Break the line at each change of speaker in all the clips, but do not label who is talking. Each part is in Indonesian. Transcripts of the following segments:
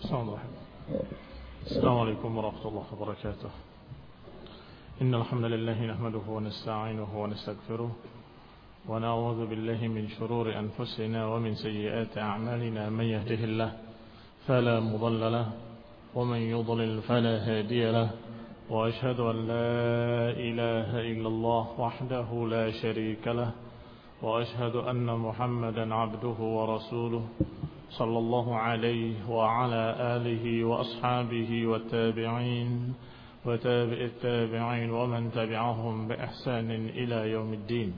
السلام عليكم ورحمة الله وبركاته. إن الحمد لله نحمده ونستعينه ونستغفره ونعوذ بالله من شرور أنفسنا ومن سيئات أعمالنا. من يهده الله فلا مضل له ومن يضلل فلا هادي له وأشهد أن لا إله إلا الله وحده لا شريك له وأشهد أن محمدا عبده ورسوله صلى الله عليه وعلى آله وأصحابه والتابعين وتابع التابعين ومن تبعهم بإحسان إلى يوم الدين.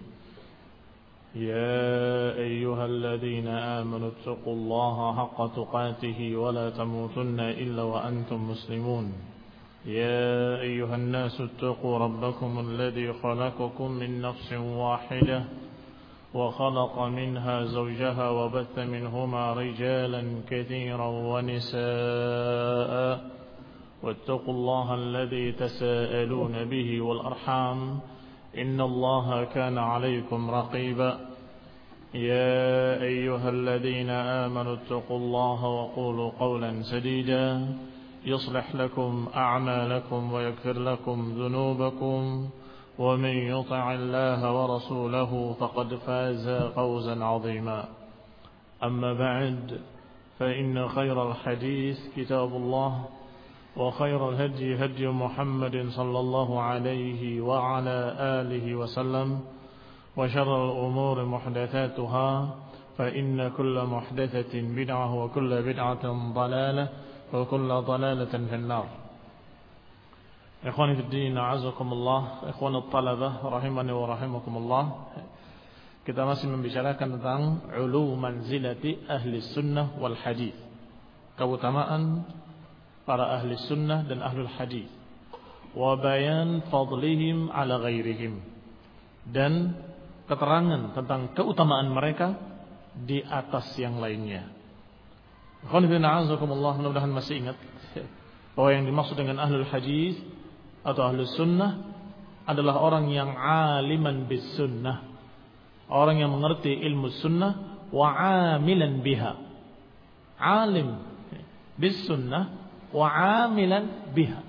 يا أيها الذين آمنوا اتقوا الله حق تقاته ولا تموتن إلا وأنتم مسلمون. يا أيها الناس اتقوا ربكم الذي خلقكم من نفس واحدة وخلق منها زوجها وبث منهما رجالا كثيرا ونساء واتقوا الله الذي تساءلون به والأرحام إن الله كان عليكم رقيبا. يا أيها الذين آمنوا اتقوا الله وقولوا قولا سديدا يصلح لكم أعمالكم ويغفر لكم ذنوبكم ومن يطع الله ورسوله فقد فاز فوزا عظيما. أما بعد فإن خير الحديث كتاب الله وخير الهدي هدي محمد صلى الله عليه وعلى آله وسلم وشر الأمور محدثاتها فإن كل محدثة بدعة وكل بدعة ضلالة وكل ضلالة في النار. Ikhwani fiddin, a'azakumullah, ikhwanut talabah rahimani wa rahimakumullah. Kita masih membicarakan tentang ulu manzilati ahli sunnah wal hadith, keutamaan para ahli sunnah dan ahlul hadith, wa bayan fadlihim ala ghairihim, dan keterangan tentang keutamaan mereka di atas yang lainnya. Ikhwani fiddin, a'azakumullah, mudah-mudahan masih ingat bahwa yang dimaksud dengan ahlul hadith atau ahlu sunnah adalah orang yang aliman bis sunnah, orang yang mengerti ilmu sunnah, wa amilan biha, alim bis sunnah wa amilan biha,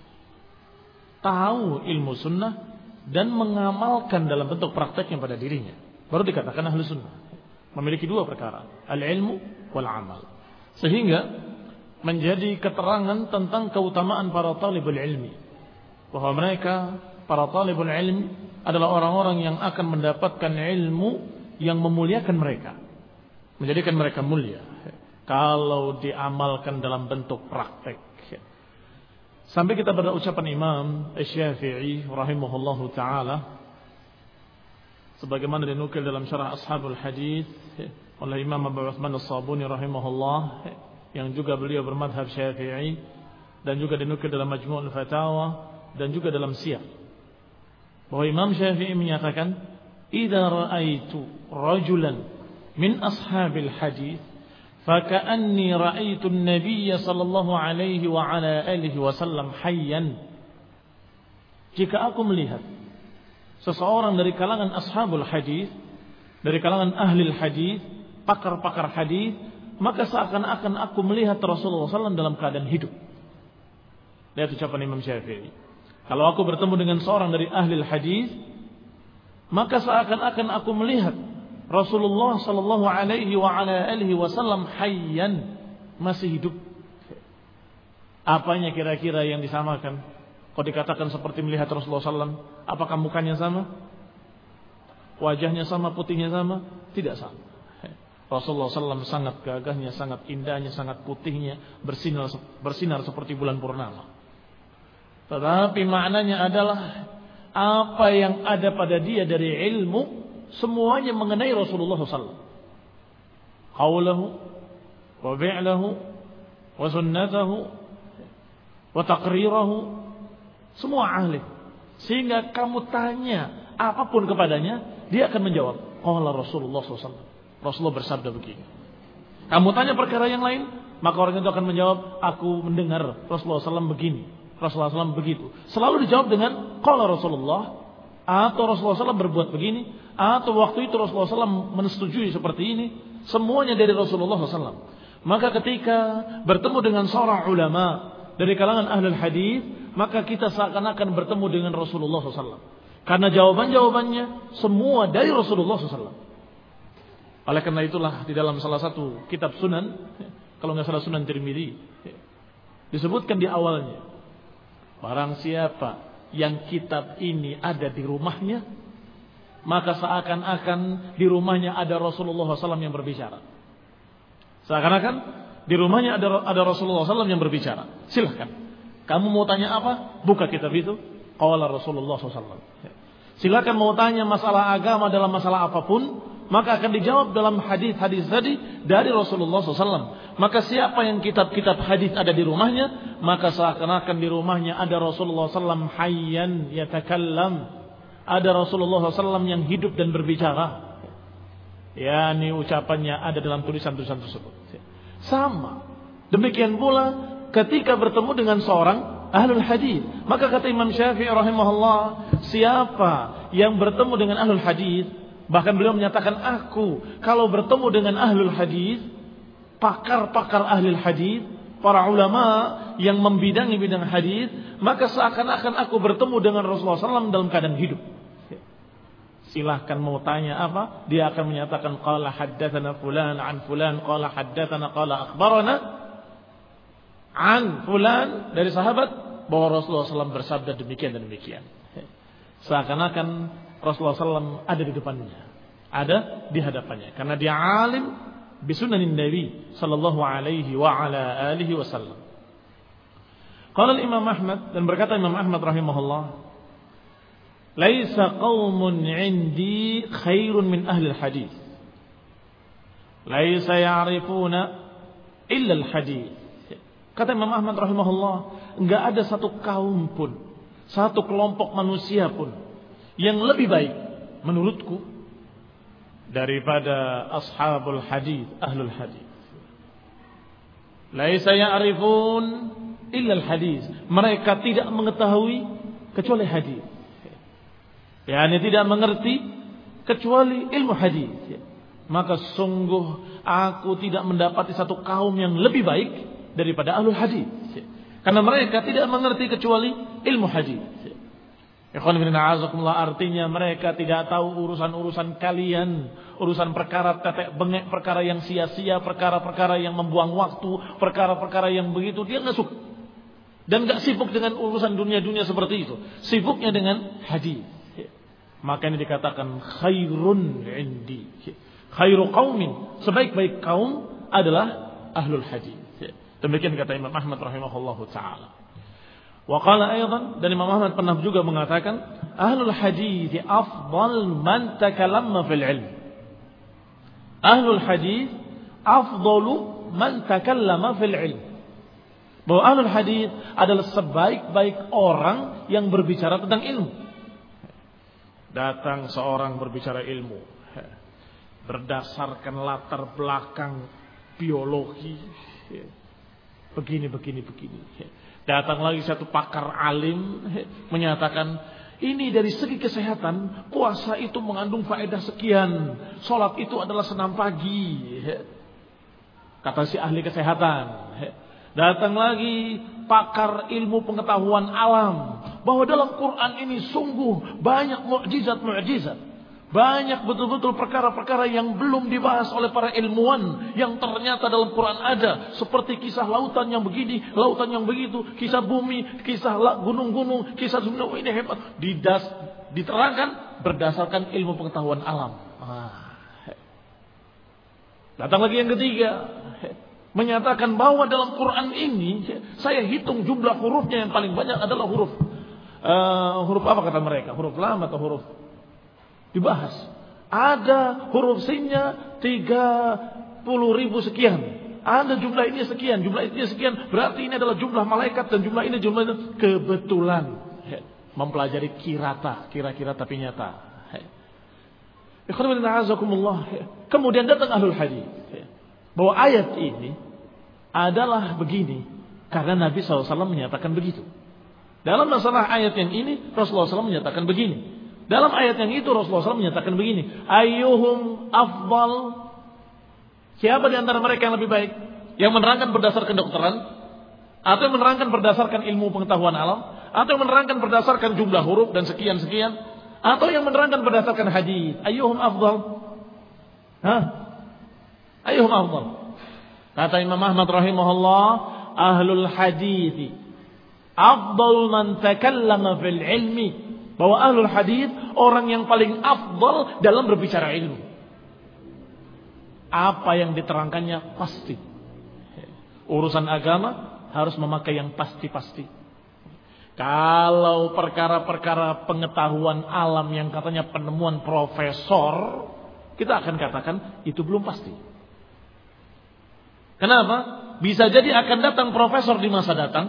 tahu ilmu sunnah dan mengamalkan dalam bentuk prakteknya pada dirinya, baru dikatakan ahlu sunnah. Memiliki dua perkara, al-ilmu wal amal, sehingga menjadi keterangan tentang keutamaan para talibul ilmi, bahwa mereka para talibul ilmi adalah orang-orang yang akan mendapatkan ilmu yang memuliakan mereka, menjadikan mereka mulia kalau diamalkan dalam bentuk praktek. Sampai kita pada ucapan Imam Asy-Syafi'i rahimahullahu taala, sebagaimana dinukil dalam Syarah Ashabul Hadits oleh Imam Abu Utsman As-Sabuni rahimahullah, yang juga beliau bermadhab Syafi'i, dan juga dinukil dalam Majmu'ul Fatawa dan juga dalam Siyar, bahwa Imam Syafi'i menyatakan, "Idza ra'aitu rajulan min ashabil hadits faka'anni ra'aitu an-nabiy sallallahu alaihi wa ala alihi wasallam hayyan." Jika aku melihat seseorang dari kalangan ashabul hadits, dari kalangan ahli hadits, pakar-pakar hadits, maka seakan-akan aku melihat Rasulullah SAW dalam keadaan hidup. Lihat ucapan Imam Syafi'i. Kalau aku bertemu dengan seorang dari ahli hadis, maka seakan-akan aku melihat Rasulullah sallallahu alaihi wa ala alihi wasallam hayyan, masih hidup. Apanya kira-kira yang disamakan? Kalau dikatakan seperti melihat Rasulullah sallallahu, apakah mukanya sama? Wajahnya sama, putihnya sama? Tidak sama. Rasulullah sallallahu sangat gagahnya, sangat indahnya, sangat putihnya, bersinar seperti bulan purnama. Tetapi maknanya adalah apa yang ada pada dia dari ilmu, semuanya mengenai Rasulullah SAW. Qawlahu wa fi'lahu wa sunnatahu wa taqrirahu, semua ahli. Sehingga kamu tanya apapun kepadanya, dia akan menjawab, qala Rasulullah SAW, Rasulullah bersabda begini. Kamu tanya perkara yang lain, maka orang itu akan menjawab, aku mendengar Rasulullah SAW begini, Rasulullah SAW begitu. Selalu dijawab dengan qala Rasulullah, atau Rasulullah SAW berbuat begini, atau waktu itu Rasulullah SAW menyetujui seperti ini. Semuanya dari Rasulullah SAW. Maka ketika bertemu dengan seorang ulama dari kalangan ahlul hadis, maka kita seakan-akan bertemu dengan Rasulullah SAW. Karena jawaban-jawabannya semua dari Rasulullah SAW. Oleh karena itulah di dalam salah satu kitab Sunan, kalau nggak salah Sunan Tirmidzi, disebutkan di awalnya, barang siapa yang kitab ini ada di rumahnya, maka seakan-akan di rumahnya ada Rasulullah SAW yang berbicara. Seakan-akan di rumahnya ada Rasulullah SAW yang berbicara. Silahkan. Kamu mau tanya apa? Buka kitab itu. Qala Rasulullah SAW. Silahkan mau tanya masalah agama dalam masalah apapun, maka akan dijawab dalam hadis-hadis tadi dari Rasulullah SAW. Maka siapa yang kitab-kitab hadis ada di rumahnya, maka seakan-akan di rumahnya ada Rasulullah SAW hayyan yatakallam. Ada Rasulullah SAW yang hidup dan berbicara. Ini ucapannya ada dalam tulisan-tulisan tersebut. Sama. Demikian pula ketika bertemu dengan seorang ahlul hadis, maka kata Imam Syafi'i rahimahullah, siapa yang bertemu dengan ahlul hadis, bahkan beliau menyatakan, aku kalau bertemu dengan ahlul hadis, pakar-pakar ahlul hadis, para ulama yang membidangi bidang hadis, maka seakan-akan aku bertemu dengan Rasulullah SAW dalam keadaan hidup. Silahkan mau tanya apa, dia akan menyatakan qala haddatsana fulan an fulan qala haddatsana qala akhbarana an fulan, dari sahabat bahwa Rasulullah SAW bersabda demikian dan demikian. Seakan-akan Rasulullah SAW ada di depannya, ada di hadapannya, karena dia alim bisunanin Nabi sallallahu alaihi wa ala alihi wasallam. Qala Imam Ahmad, dan berkata Imam Ahmad rahimahullah, laisa qaumun 'indi khairun min ahli al-hadis. Laisa ya'rifuna illa al-hadis. Kata Imam Ahmad rahimahullah, enggak ada satu kaum pun, satu kelompok manusia pun yang lebih baik menurutku daripada ashabul hadis, ahlul hadis. Laisa ya'rifun illa al-hadis. Mereka tidak mengetahui kecuali hadis. Tidak mengerti kecuali ilmu hadis. Maka sungguh aku tidak mendapati satu kaum yang lebih baik daripada ahlul hadis, karena mereka tidak mengerti kecuali ilmu hadis. Ikhwan fillah, a'azakumullah, artinya mereka tidak tahu urusan-urusan kalian, urusan perkara tetek bengek, perkara yang sia-sia, perkara-perkara yang membuang waktu, perkara-perkara yang begitu dia nggak suka. Dan nggak sibuk dengan urusan dunia-dunia seperti itu, sibuknya dengan hadis. Maka ini dikatakan khairun indi, khairu qaumin, sebaik-baik kaum adalah ahlul hadis. Demikian kata Imam Ahmad rahimahullahu taala. Wa qala aidan, dan Imam Ahmad pernah juga mengatakan, ahlul hadis afdal man takallama fil ilm. Ahlul hadis afdalu man takallama fil ilm. Bahwa ahlul hadis adalah sebaik-baik orang yang berbicara tentang ilmu. Datang seorang berbicara ilmu berdasarkan latar belakang biologi, begini. Datang lagi satu pakar alim menyatakan, ini dari segi kesehatan, puasa itu mengandung faedah sekian, sholat itu adalah senam pagi, kata si ahli kesehatan. Datang lagi pakar ilmu pengetahuan alam, bahwa dalam Quran ini sungguh banyak mukjizat-mukjizat, banyak betul-betul perkara-perkara yang belum dibahas oleh para ilmuwan, yang ternyata dalam Quran ada, seperti kisah lautan yang begini, lautan yang begitu, kisah bumi, kisah gunung-gunung, kisah gunung, ini hebat, diterangkan berdasarkan ilmu pengetahuan alam. Datang lagi yang ketiga, menyatakan bahwa dalam Quran ini, saya hitung jumlah hurufnya yang paling banyak adalah huruf apa kata mereka? Huruf lam atau huruf? Dibahas. Ada huruf sinnya 30.000 sekian. Ada jumlah ini sekian, jumlah ini sekian. Berarti ini adalah jumlah malaikat dan jumlah ini kebetulan. Mempelajari kira-kira tapi nyata. Kemudian datang ahlul hadis, bahwa ayat ini adalah begini karena Nabi SAW menyatakan begitu. Dalam masalah ayat yang ini Rasulullah SAW menyatakan begini. Dalam ayat yang itu Rasulullah SAW menyatakan begini, ayyuhum afdal, siapa di antara mereka yang lebih baik? Yang menerangkan berdasarkan kedokteran, atau yang menerangkan berdasarkan ilmu pengetahuan alam, atau yang menerangkan berdasarkan jumlah huruf dan sekian-sekian, atau yang menerangkan berdasarkan hadis. Ayyuhum afdal? Ayyuhum afdal? Kata Imam Ahmad rahimahullah, ahlul hadis afdal man takallama fil ilmi. Bahwa ahlul hadis orang yang paling afdal dalam berbicara ilmu. Apa yang diterangkannya pasti. Urusan agama harus memakai yang pasti-pasti. Kalau perkara-perkara pengetahuan alam yang katanya penemuan profesor, kita akan katakan itu belum pasti. Kenapa? Bisa jadi akan datang profesor di masa datang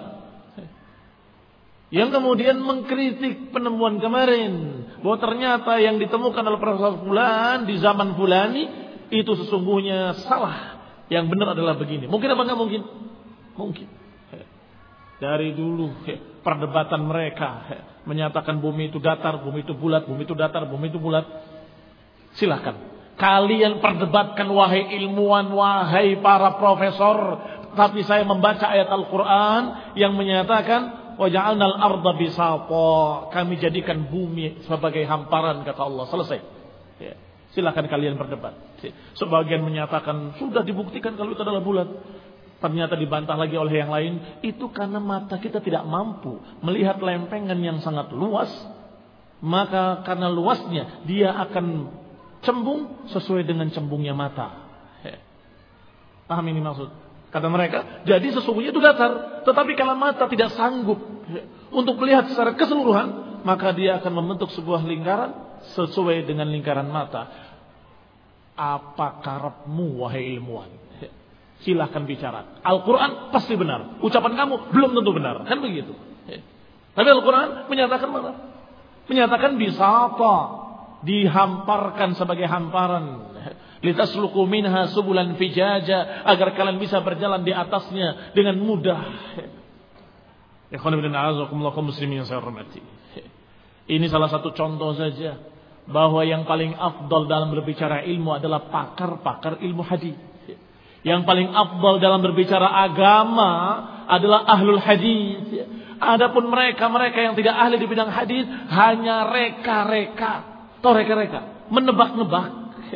yang kemudian mengkritik penemuan kemarin, bahwa ternyata yang ditemukan oleh profesor fulan di zaman fulani itu sesungguhnya salah. Yang benar adalah begini. Mungkin apa enggak mungkin? Mungkin. Dari dulu perdebatan mereka menyatakan bumi itu datar, bumi itu bulat, bumi itu datar, bumi itu bulat. Silahkan kalian perdebatkan wahai ilmuwan, wahai para profesor. Tapi saya membaca ayat Al-Quran yang menyatakan waja'alnal arda bisata, kami jadikan bumi sebagai hamparan, kata Allah. Selesai. Silahkan kalian berdebat. Sebagian menyatakan sudah dibuktikan kalau itu adalah bulat. Ternyata dibantah lagi oleh yang lain. Itu karena mata kita tidak mampu melihat lempengan yang sangat luas. Maka karena luasnya dia akan cembung sesuai dengan cembungnya mata. Paham ini maksud? Kata mereka, jadi sesungguhnya itu datar. Tetapi kalau mata tidak sanggup untuk melihat secara keseluruhan, maka dia akan membentuk sebuah lingkaran sesuai dengan lingkaran mata. Apa karepmu wahai ilmuwan? Silahkan bicara. Al-Quran pasti benar. Ucapan kamu belum tentu benar. Kan begitu. Tapi Al-Quran menyatakan mana? Menyatakan bisata, dihamparkan sebagai hamparan. Litasluku minha subulan fijaja, agar kalian bisa berjalan di atasnya dengan mudah. Ikhwan fillah a'azakumullah muslimin yang saya hormati. Ini salah satu contoh saja bahwa yang paling afdal dalam berbicara ilmu adalah pakar-pakar ilmu hadis. Yang paling afdal dalam berbicara agama adalah ahlul hadis. Adapun mereka yang tidak ahli di bidang hadis hanya reka-reka, menebak-nebak.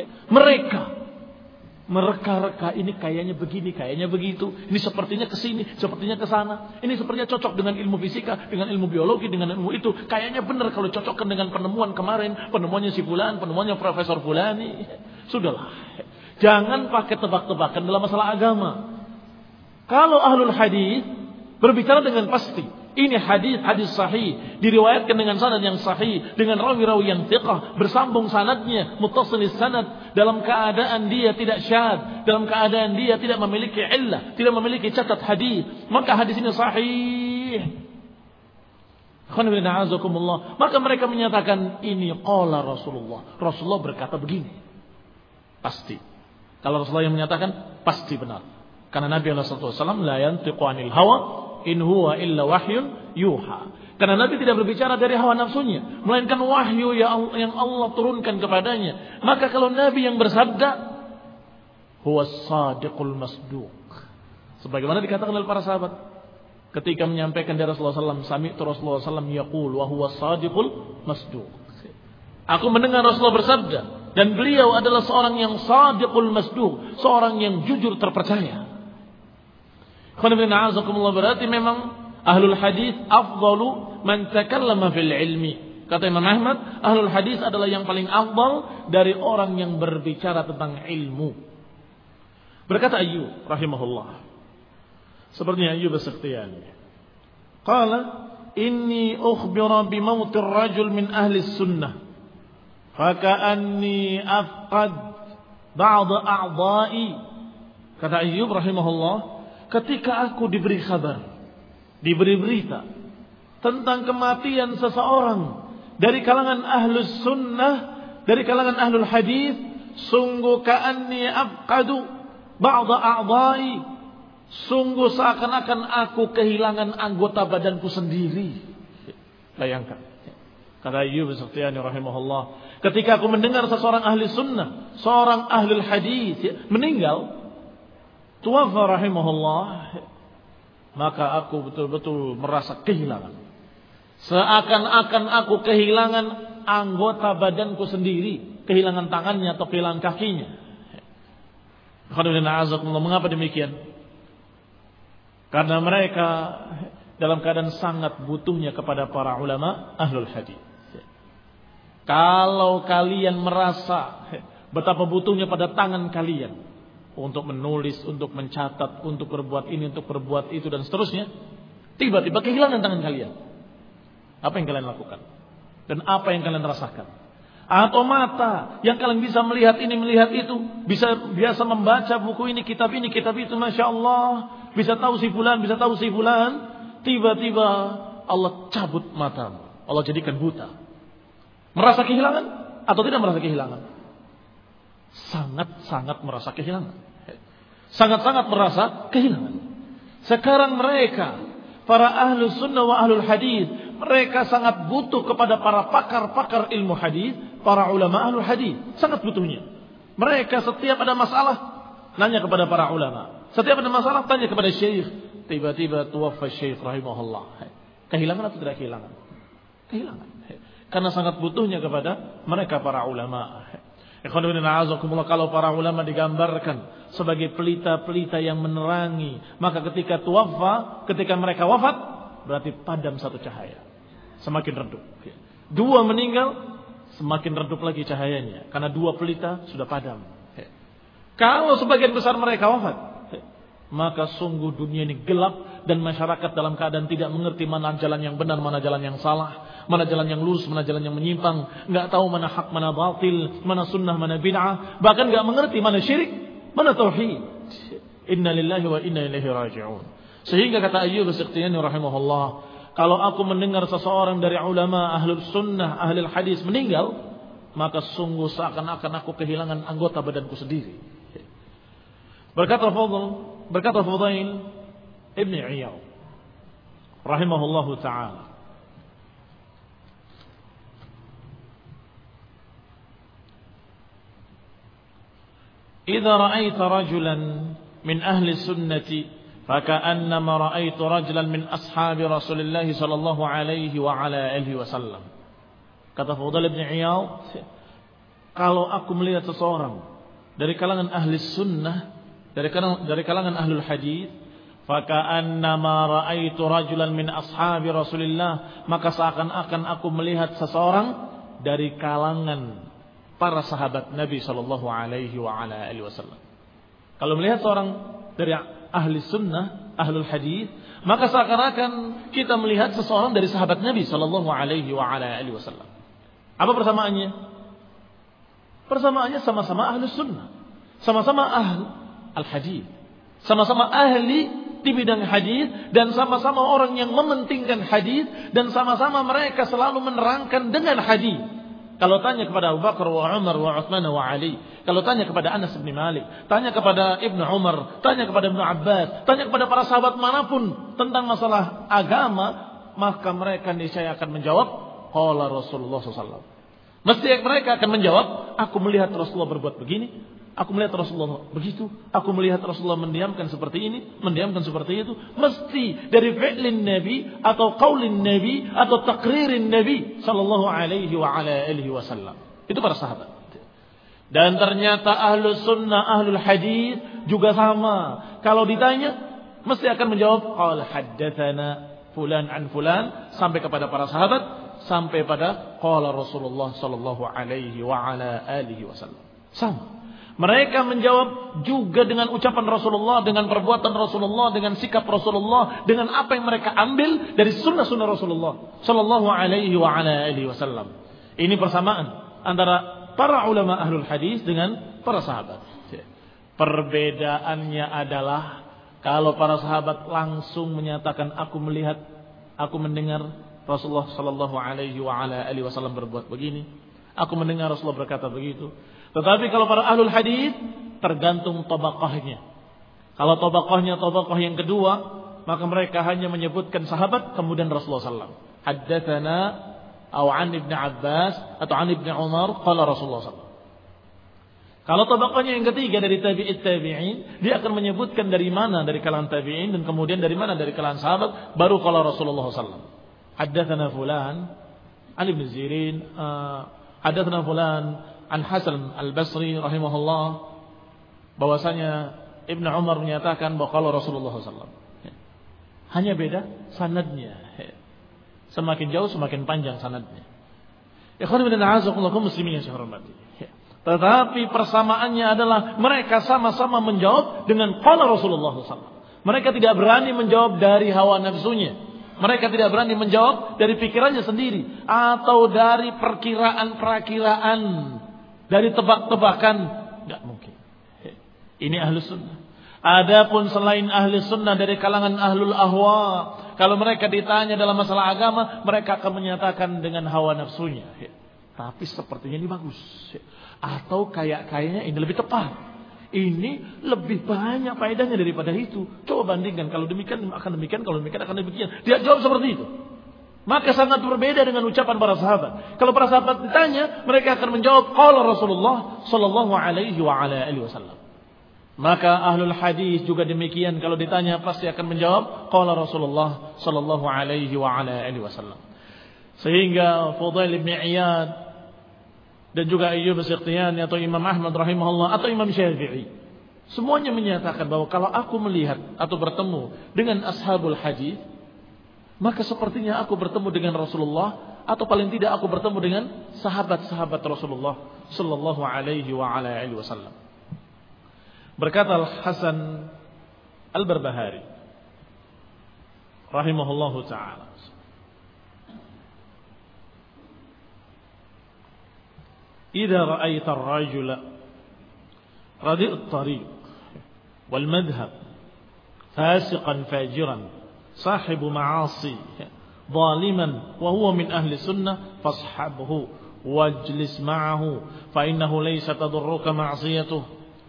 Mereka ini kayaknya begini, kayaknya begitu. Ini sepertinya ke sini, sepertinya ke sana. Ini sepertinya cocok dengan ilmu fisika, dengan ilmu biologi, dengan ilmu itu. Kayaknya benar kalau cocokkan dengan penemuan kemarin, penemuannya si fulan, penemuannya profesor fulani. Sudahlah. Jangan pakai tebak-tebakan dalam masalah agama. Kalau ahlul hadis berbicara dengan pasti. Ini hadis sahih, diriwayatkan dengan sanad yang sahih, dengan rawi-rawi yang thiqah, bersambung sanadnya, muttasil sanad, dalam keadaan dia tidak syadz, dalam keadaan dia tidak memiliki illah, tidak memiliki catat hadis, maka hadis ini sahih. Maka mereka menyatakan ini qala Rasulullah. Rasulullah berkata begini. Pasti. Kalau Rasulullah yang menyatakan pasti benar. Karena Nabi sallallahu alaihi wasallam la yantiqu anil hawa in huwa illa wahyun yuha. Karena Nabi tidak berbicara dari hawa nafsunya, melainkan wahyu yang Allah turunkan kepadanya. Maka kalau Nabi yang bersabda, huwa sadiqul masduq. Sebagaimana dikatakan oleh para sahabat ketika menyampaikan dari Rasulullah SAW, sami'tu Rasulullah SAW yaqul wa huwa sadiqul masduq. Aku mendengar Rasulullah bersabda, dan beliau adalah seorang yang sadiqul masduq, seorang yang jujur terpercaya. Berarti memang ahlul hadis afdalu man takallama fil ilmi. Kata Imam Ahmad, ahlul hadis adalah yang paling afdal dari orang yang berbicara tentang ilmu. Berkata Ayyub rahimahullah, sepertinya Ayyub as-Sakhtiyani, qala inni ukhbira bi mautir rajul min ahli sunnah faka'anni afqad ba'd a'dha'i. Kata Ayyub rahimahullah, ketika aku diberi kabar, diberi berita tentang kematian seseorang dari kalangan ahlus sunnah, dari kalangan ahlul hadis, sungguh ka'anni afqadu ba'da a'dha'i, sungguh seakan-akan aku kehilangan anggota badanku sendiri. Bayangkan. Kata Ayyub as-Sakhtiyani rahimahullah, ketika aku mendengar seseorang ahli sunnah, seorang ahlul hadis meninggal, tuwaffa rahimahullah, maka aku betul-betul merasa kehilangan. Seakan-akan aku kehilangan anggota badanku sendiri, kehilangan tangannya atau kehilangan kakinya. Mengapa demikian? Karena mereka dalam keadaan sangat butuhnya kepada para ulama ahlul hadis. Kalau kalian merasa betapa butuhnya pada tangan kalian untuk menulis, untuk mencatat, untuk berbuat ini, untuk berbuat itu dan seterusnya, tiba-tiba kehilangan tangan kalian. Apa yang kalian lakukan? Dan apa yang kalian rasakan? Atau mata yang kalian bisa melihat ini, melihat itu, biasa membaca buku ini, kitab itu, Masya Allah, bisa tahu si fulan, tiba-tiba Allah cabut matamu, Allah jadikan buta. Merasa kehilangan atau tidak merasa kehilangan? Sangat-sangat merasa kehilangan. Sangat-sangat merasa kehilangan. Sekarang mereka, para ahlus sunnah wa ahlul hadis, mereka sangat butuh kepada para pakar-pakar ilmu hadis, para ulama ahlul hadis, sangat butuhnya. Mereka setiap ada masalah nanya kepada para ulama. Setiap ada masalah tanya kepada syekh. Tiba-tiba tuwaffa syekh rahimahullah. Kehilangan atau tidak kehilangan? Kehilangan. Karena sangat butuhnya kepada mereka para ulama. Kalau para ulama digambarkan sebagai pelita-pelita yang menerangi, maka ketika tuwaffa, ketika mereka wafat, berarti padam satu cahaya, semakin redup. Dua meninggal, semakin redup lagi cahayanya, karena dua pelita sudah padam. Kalau sebagian besar mereka wafat, maka sungguh dunia ini gelap dan masyarakat dalam keadaan tidak mengerti mana jalan yang benar, mana jalan yang salah, mana jalan yang lurus, mana jalan yang menyimpang, enggak tahu mana hak, mana batil, mana sunnah, mana bid'ah, bahkan enggak mengerti mana syirik, mana tauhid. Inna lillahi wa inna ilaihi raji'un. Sehingga kata Ayyub as-Sikhtiyani rahimahullah, kalau aku mendengar seseorang dari ulama ahlul sunnah, ahlul hadis meninggal, maka sungguh seakan-akan aku kehilangan anggota badanku sendiri. Berkata Fudail Ibn Iyad rahimahullahu ta'ala, "Idza ra'aita rajulan min ahli sunnati faka'annama ra'aitu rajulan min ashabi Rasulillah sallallahu alaihi wa ala alihi wasallam." Kata Fudail Ibn Iyad, kalau aku melihat seseorang dari kalangan ahli sunnah, dari kalangan ahlul hadis, faka'annama ra'aitu rajulan min ashabi Rasulillah, maka seakan-akan aku melihat seseorang dari kalangan para sahabat Nabi sallallahu alaihi wa ala alihi wasallam. Kalau melihat seorang dari ahli sunnah, ahlul hadis, maka seakan-akan kita melihat seseorang dari sahabat Nabi sallallahu alaihi wa ala alihi wasallam. Apa persamaannya? Persamaannya sama-sama ahli sunnah, sama-sama ahli al-hadis, sama-sama ahli di bidang hadis, dan sama-sama orang yang mementingkan hadis, dan sama-sama mereka selalu menerangkan dengan hadis. Kalau tanya kepada Abu Bakar wa Umar wa Uthman wa Ali, kalau tanya kepada Anas bin Malik, tanya kepada Ibnu Umar, tanya kepada Ibnu Abbas, tanya kepada para sahabat manapun tentang masalah agama, maka mereka niscaya akan menjawab qala Rasulullah SAW. Mesti mereka akan menjawab, aku melihat Rasulullah berbuat begini, aku melihat Rasulullah begitu, aku melihat Rasulullah mendiamkan seperti ini, mendiamkan seperti itu. Mesti dari fi'lin Nabi atau qaulin Nabi atau takririn Nabi sallallahu alaihi wa ala alihi wasallam. Itu para sahabat. Dan ternyata ahlus sunnah, ahlul hadis juga sama. Kalau ditanya, mesti akan menjawab qala haddatsana fulan an fulan, sampai kepada para sahabat, sampai pada qala Rasulullah sallallahu alaihi wa ala alihi wasallam. Sama. Mereka menjawab juga dengan ucapan Rasulullah, dengan perbuatan Rasulullah, dengan sikap Rasulullah, dengan apa yang mereka ambil dari sunnah-sunnah Rasulullah sallallahu alaihi wa ala alihi wasallam. Ini persamaan antara para ulama ahlul hadis dengan para sahabat. Perbedaannya adalah kalau para sahabat langsung menyatakan aku melihat, aku mendengar Rasulullah sallallahu alaihi wa ala alihi wasallam berbuat begini, aku mendengar Rasulullah berkata begitu. Tetapi kalau para ahlul hadis tergantung tabaqahnya. Kalau tabaqahnya tabaqah yang kedua, maka mereka hanya menyebutkan sahabat kemudian Rasulullah sallallahu alaihi wasallam. Haddatsana atau an Ibnu Abbas atau an Ibnu Umar qala Rasulullah sallallahu alaihi wasallam. Kalau tabaqahnya yang ketiga dari tabi'in, dia akan menyebutkan dari mana dari kalangan tabi'in dan kemudian dari mana dari kalangan sahabat, baru qala Rasulullah SAW. Haddatsana fulan an Ibnu Sirin, haddatsana fulan an Hasan Al-Basri rahimahullah, bahwasanya Ibnu Umar menyatakan bahwa qala Rasulullah SAW. Hanya beda sanadnya. Semakin jauh semakin panjang sanadnya. Ikhwan fillah a'azakumullah muslimin yang saya hormati. Tetapi persamaannya adalah mereka sama-sama menjawab dengan qala Rasulullah SAW. Mereka tidak berani menjawab dari hawa nafsunya. Mereka tidak berani menjawab dari pikirannya sendiri atau dari perkiraan-perakiraan, dari tebak-tebakan. Tidak mungkin. Ini ahli sunnah. Adapun selain ahli sunnah dari kalangan ahlul ahwa, kalau mereka ditanya dalam masalah agama, mereka akan menyatakan dengan hawa nafsunya. Tapi sepertinya ini bagus. Atau kayaknya ini lebih tepat. Ini lebih banyak faedahnya daripada itu. Coba bandingkan, kalau demikian akan demikian, kalau demikian akan demikian. Dia jawab seperti itu. Maka sangat berbeda dengan ucapan para sahabat. Kalau para sahabat ditanya, mereka akan menjawab qala Rasulullah sallallahu alaihi wa ala alihi wasallam. Maka ahlul hadis juga demikian, kalau ditanya pasti akan menjawab qala Rasulullah sallallahu alaihi wa ala alihi wasallam. Sehingga Fudail bin Iyad dan juga Ayyub as-Sikhtiyani atau Imam Ahmad rahimahullah atau Imam Syafi'i, semuanya menyatakan bahwa kalau aku melihat atau bertemu dengan ashabul hadis, maka sepertinya aku bertemu dengan Rasulullah, atau paling tidak aku bertemu dengan sahabat-sahabat Rasulullah sallallahu alaihi wa ala alihi wasallam. Berkata Al-Hasan Al-Barbahari rahimahullahu ta'ala, إذا رأيت الرجل رديء الطريق والمذهب فاسقا فاجرا صاحب معاصي ظالما وهو من أهل السنة فاصحبه واجلس معه فإنه ليس تضرك معصيته.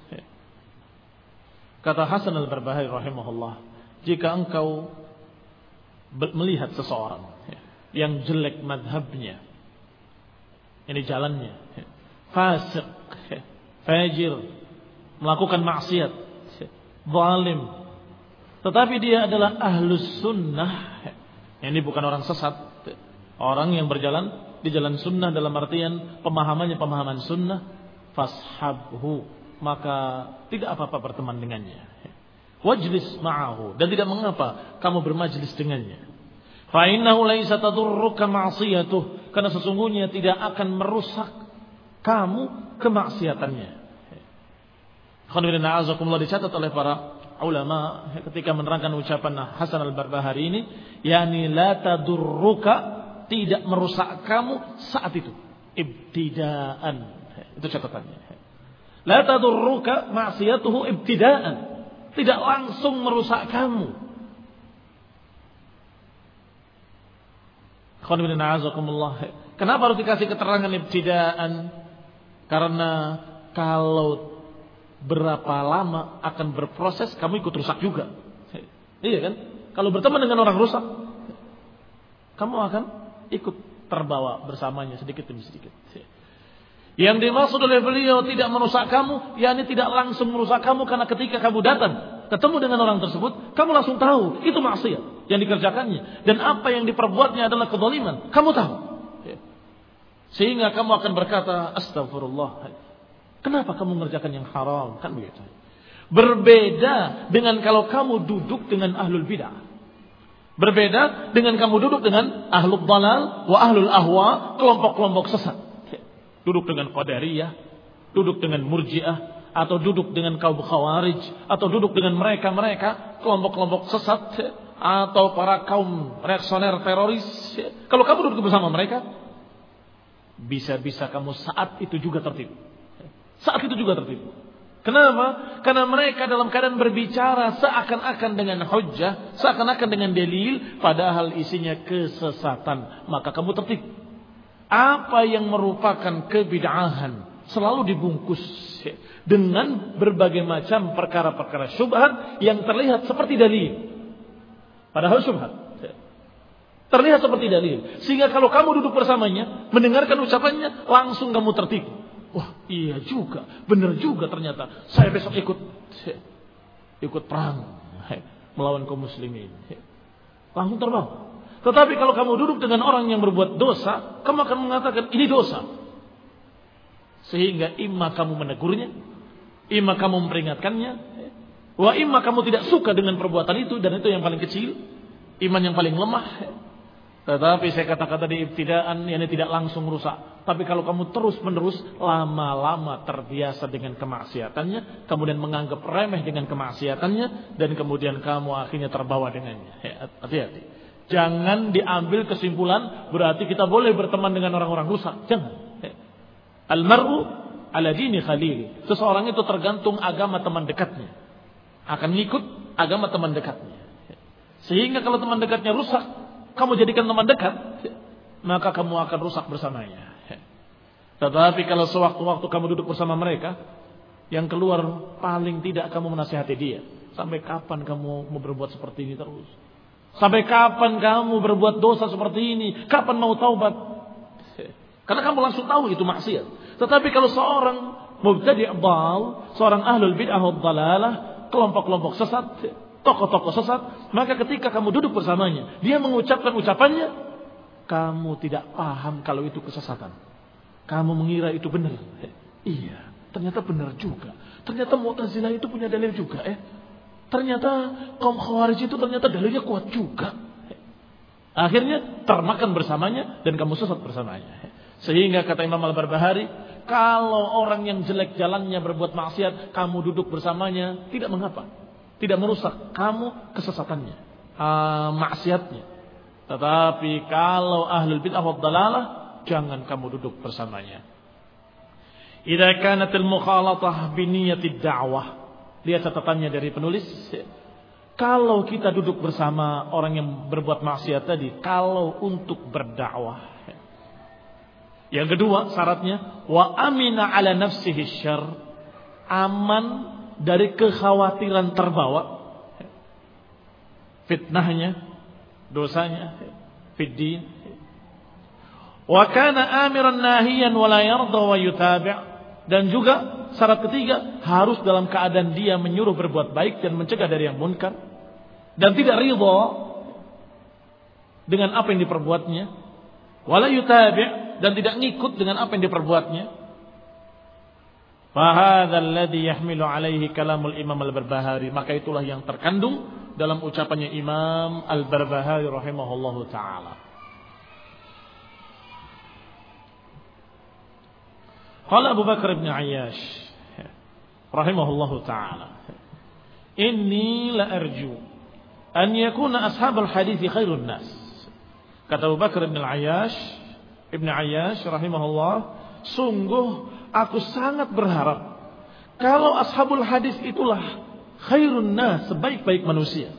Kata Hasan Al-Barbahari rahimahullah, jika engkau melihat seseorang yang jelek madhabnya, ini jalannya, fasik, fajir, melakukan maksiat, zalim, tetapi dia adalah ahlus sunnah, ini bukan orang sesat, orang yang berjalan di jalan sunnah dalam artian pemahamannya pemahaman sunnah, fashabhu, maka tidak apa-apa berteman dengannya, wajlis ma'ahu, dan tidak mengapa kamu bermajlis dengannya. Fa innahu laisa tadurruka ma'siyatuh, karena sesungguhnya tidak akan merusak kamu kemaksiatannya. Alhamdulillah azakumullah, dicatat oleh para ulama ketika menerangkan ucapan Hasan Al-Barbahari ini, yakni la tadurruka, tidak merusak kamu saat itu, ibtidaan. Itu catatannya. La tadurruka ma'siyatuhu ibtidaan, tidak langsung merusak kamu. Kenapa harus dikasih keterangan ibtidaan? Karena kalau berapa lama akan berproses, kamu ikut rusak juga. Iya kan? Kalau berteman dengan orang rusak, kamu akan ikut terbawa bersamanya sedikit demi sedikit. Yang dimaksud oleh beliau tidak merusak kamu, yakni tidak langsung merusak kamu, karena ketika kamu datang ketemu dengan orang tersebut, kamu langsung tahu itu maksiat yang dikerjakannya, dan apa yang diperbuatnya adalah kezaliman. Kamu tahu, sehingga kamu akan berkata, astagfirullah, kenapa kamu mengerjakan yang haram? Kan begitu. Berbeda dengan kalau kamu duduk dengan ahlul bidah, berbeda dengan kamu duduk dengan ahlul dalal wa ahlul ahwa, kelompok-kelompok sesat. Duduk dengan qadariyah, duduk dengan murji'ah, atau duduk dengan kaum khawarij, atau duduk dengan mereka-mereka kelompok-kelompok sesat, atau para kaum reaksioner teroris. Kalau kamu duduk bersama mereka, bisa-bisa kamu saat itu juga tertipu. Saat itu juga tertipu. Kenapa? Karena mereka dalam keadaan berbicara seakan-akan dengan hujjah, seakan-akan dengan dalil, padahal isinya kesesatan. Maka kamu tertipu. Apa yang merupakan kebid'ahan selalu dibungkus dengan berbagai macam perkara-perkara syubhat yang terlihat seperti dalil, padahal syubhat terlihat seperti dalil, sehingga kalau kamu duduk bersamanya mendengarkan ucapannya, langsung kamu tertipu. Wah, iya juga, benar juga ternyata. Saya besok ikut perang melawan kaum muslimin. Langsung terbang. Tetapi kalau kamu duduk dengan orang yang berbuat dosa, kamu akan mengatakan ini dosa. Sehingga imma kamu menegurnya, imma kamu memperingatkannya, wa imma kamu tidak suka dengan perbuatan itu, dan itu yang paling kecil, iman yang paling lemah. Tetapi saya katakan tadi ibtidaan, ini tidak langsung rusak. Tapi kalau kamu terus menerus lama-lama terbiasa dengan kemaksiatannya, kemudian menganggap remeh dengan kemaksiatannya, dan kemudian kamu akhirnya terbawa dengannya. Hati-hati. Jangan diambil kesimpulan berarti kita boleh berteman dengan orang-orang rusak. Jangan. Al-mar'u ala dini khalili. Seseorang itu tergantung agama teman dekatnya. Akan ngikut agama teman dekatnya. Sehingga kalau teman dekatnya rusak, kamu jadikan teman dekat, maka kamu akan rusak bersamanya. Tetapi kalau sewaktu-waktu kamu duduk bersama mereka, yang keluar paling tidak kamu menasihati dia. Sampai kapan kamu mau berbuat seperti ini terus? Sampai kapan kamu berbuat dosa seperti ini? Kapan mau taubat? Karena kamu langsung tahu itu maksiat. Tetapi kalau seorang mubtadi' dhal, seorang ahlul bid'ah wad dhalalah, kelompok-kelompok sesat, tokoh-tokoh sesat, maka ketika kamu duduk bersamanya, dia mengucapkan ucapannya, kamu tidak paham kalau itu kesesatan. Kamu mengira itu benar. Iya, ternyata benar juga. Ternyata Mu'tazilah itu punya dalil juga. Ternyata kaum Khawarij itu ternyata dalilnya kuat juga. Akhirnya termakan bersamanya dan kamu sesat bersamanya. Sehingga kata Imam Al-Barbahari, kalau orang yang jelek jalannya berbuat maksiat, kamu duduk bersamanya, tidak mengapa. Tidak merusak kamu kesesatannya, maksiatnya. Tetapi kalau ahlul bid'ah wad dhalalah, jangan kamu duduk bersamanya. Idza kanatil mukhalatah bi niyyatid da'wah. Lihat catatannya dari penulis. Kalau kita duduk bersama orang yang berbuat maksiat tadi, kalau untuk berdakwah. Yang kedua syaratnya, wa amina ala nafsihi syarr. Aman dari kekhawatiran terbawa fitnahnya, dosanya, fiddin. Wa kana amiran nahiyan wa la yarda wa yutabi'. Dan juga syarat ketiga, harus dalam keadaan dia menyuruh berbuat baik dan mencegah dari yang munkar, dan tidak ridha dengan apa yang diperbuatnya, wala yutabi', dan tidak ngikut dengan apa yang diperbuatnya. Fahadha alladhi yahmilu alaihi kalamul Imam Al-Barbahari. Maka itulah yang terkandung dalam ucapannya Imam Al-Barbahari rahimahullahu ta'ala. Qala Abu Bakar bin Ayyash rahimahullahu ta'ala, inni la arju an yakuna ashabul hadith khairun nas. Kata Abu Bakar bin Ayyash, Ibn Ayyash rahimahullah, sungguh aku sangat berharap kalau ashabul hadis itulah khairun nas, sebaik-baik manusia.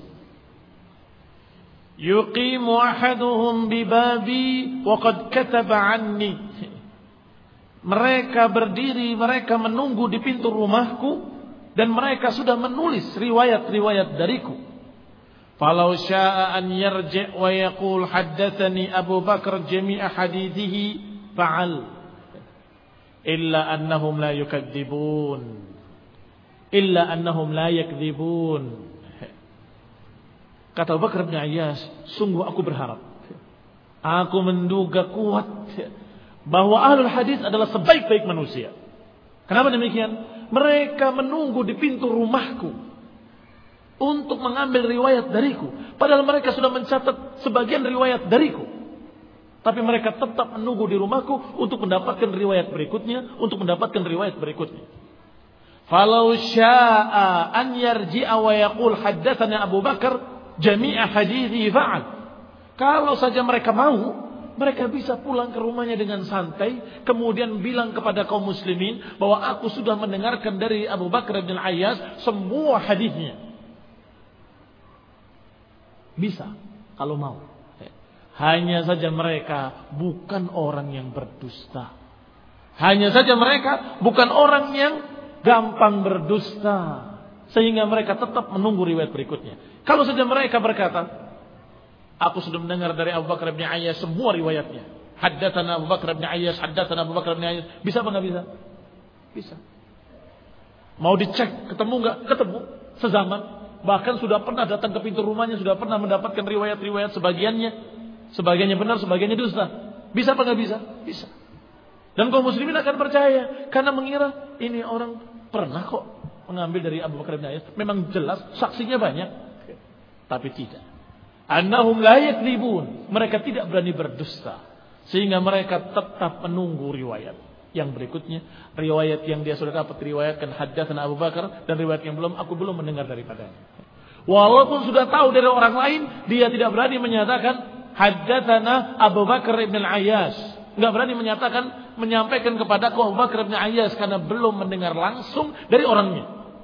Yuqimu ahaduhum bibabi wa qad kataba anni. Mereka berdiri, mereka menunggu di pintu rumahku, dan mereka sudah menulis riwayat-riwayat dariku. Falau syaa an yarji' wa yaqul haddatsani Abu Bakar jami'a hadithihi fa'al. Illa annahum la yukadzibun. Illa annahum la yakdzibun. Kata Abu Bakar bin Ayyash, sungguh aku berharap, aku menduga kuat bahwa ahlul hadis adalah sebaik-baik manusia. Kenapa demikian? Mereka menunggu di pintu rumahku untuk mengambil riwayat dariku, padahal mereka sudah mencatat sebagian riwayat dariku. Tapi mereka tetap menunggu di rumahku untuk mendapatkan riwayat berikutnya, untuk mendapatkan riwayat berikutnya. Falau syaa an yarji'a wa yaqul haddatsana Abu Bakar jami'a hadithi fa'al. Kalau saja mereka mau, mereka bisa pulang ke rumahnya dengan santai, kemudian bilang kepada kaum muslimin bahwa aku sudah mendengarkan dari Abu Bakar bin Ayyash semua hadisnya. Bisa kalau mau. Hanya saja mereka bukan orang yang berdusta. Hanya saja mereka bukan orang yang gampang berdusta, sehingga mereka tetap menunggu riwayat berikutnya. Kalau saja mereka berkata, aku sudah mendengar dari Abu Bakar bin Ayyash semua riwayatnya, haddatsana Abu Bakar bin Ayyash, haddatsana Abu Bakar bin Ayyash, bisa apa enggak bisa? Bisa. Mau dicek, ketemu nggak? Ketemu. Sezaman. Bahkan sudah pernah datang ke pintu rumahnya, sudah pernah mendapatkan riwayat-riwayat sebagiannya. Sebagiannya benar, sebagiannya dusta. Bisa apa nggak bisa? Bisa. Dan kaum muslimin akan percaya. Karena mengira ini orang pernah kok mengambil dari Abu Bakar bin Ayyas. Memang jelas, saksinya banyak. Tapi tidak. Annahum la yakdzibun. Mereka tidak berani berdusta. Sehingga mereka tetap menunggu riwayat. Yang berikutnya, riwayat yang dia sudah dapat riwayatkan haddatsana Abu Bakar, dan riwayat yang aku belum mendengar daripadanya. Walaupun sudah tahu dari orang lain, dia tidak berani menyatakan haddatsana Abu Bakar bin Ayyas. Enggak berani menyampaikan kepada Abu Bakar bin Ayyas karena belum mendengar langsung dari orangnya.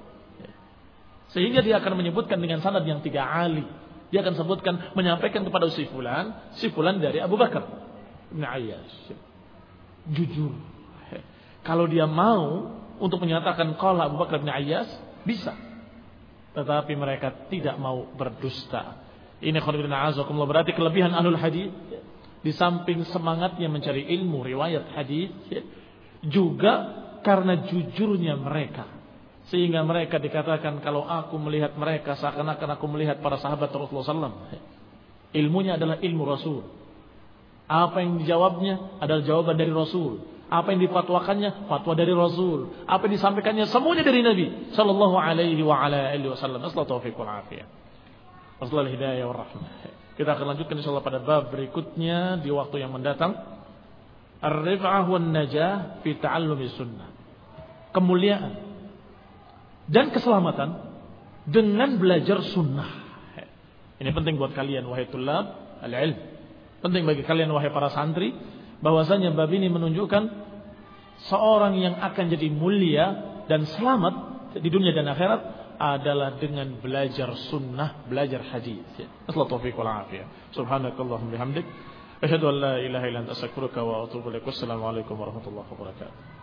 Sehingga dia akan menyebutkan dengan sanad yang tidak ali. Dia akan sebutkan menyampaikan kepada si fulan dari Abu Bakar bin Ayyas. Jujur. Kalau dia mau untuk menyatakan qala Abu Bakar bin Ayyas, bisa. Tetapi mereka tidak mau berdusta. Ini khonibin a'azakumullah, berarti kelebihan ahlul hadis. Di samping semangatnya mencari ilmu riwayat hadis, juga karena jujurnya mereka. Sehingga mereka dikatakan, kalau aku melihat mereka seakan-akan aku melihat para sahabat Rasulullah SAW. Ilmunya adalah ilmu Rasul. Apa yang dijawabnya adalah jawaban dari Rasul. Apa yang difatwakannya, fatwa dari Rasul. Apa yang disampaikannya, semuanya dari Nabi sallallahu alaihi wa ala alihi wasallam. Assalamualaikum taufiq wal afiyah. Wassalamualaikum hidayah wal rahmah. Kita akan lanjutkan insyaallah pada bab berikutnya di waktu yang mendatang. Ar-rif'ah wan najah fi ta'allumi sunnah. Kemuliaan dan keselamatan dengan belajar sunnah. Ini penting buat kalian wahai tulab al-ilm. Penting bagi kalian wahai para santri, bahwasanya bab ini menunjukkan seorang yang akan jadi mulia dan selamat di dunia dan akhirat adalah dengan belajar sunnah, belajar hadis. Assalamualaikum taufiq wal afiyah. Subhanakallahumma bihamdik, asyhadu an la ilaha illa anta astaghfiruka wa atubu ilaik. Wassalamu alaikum warahmatullahi wabarakatuh.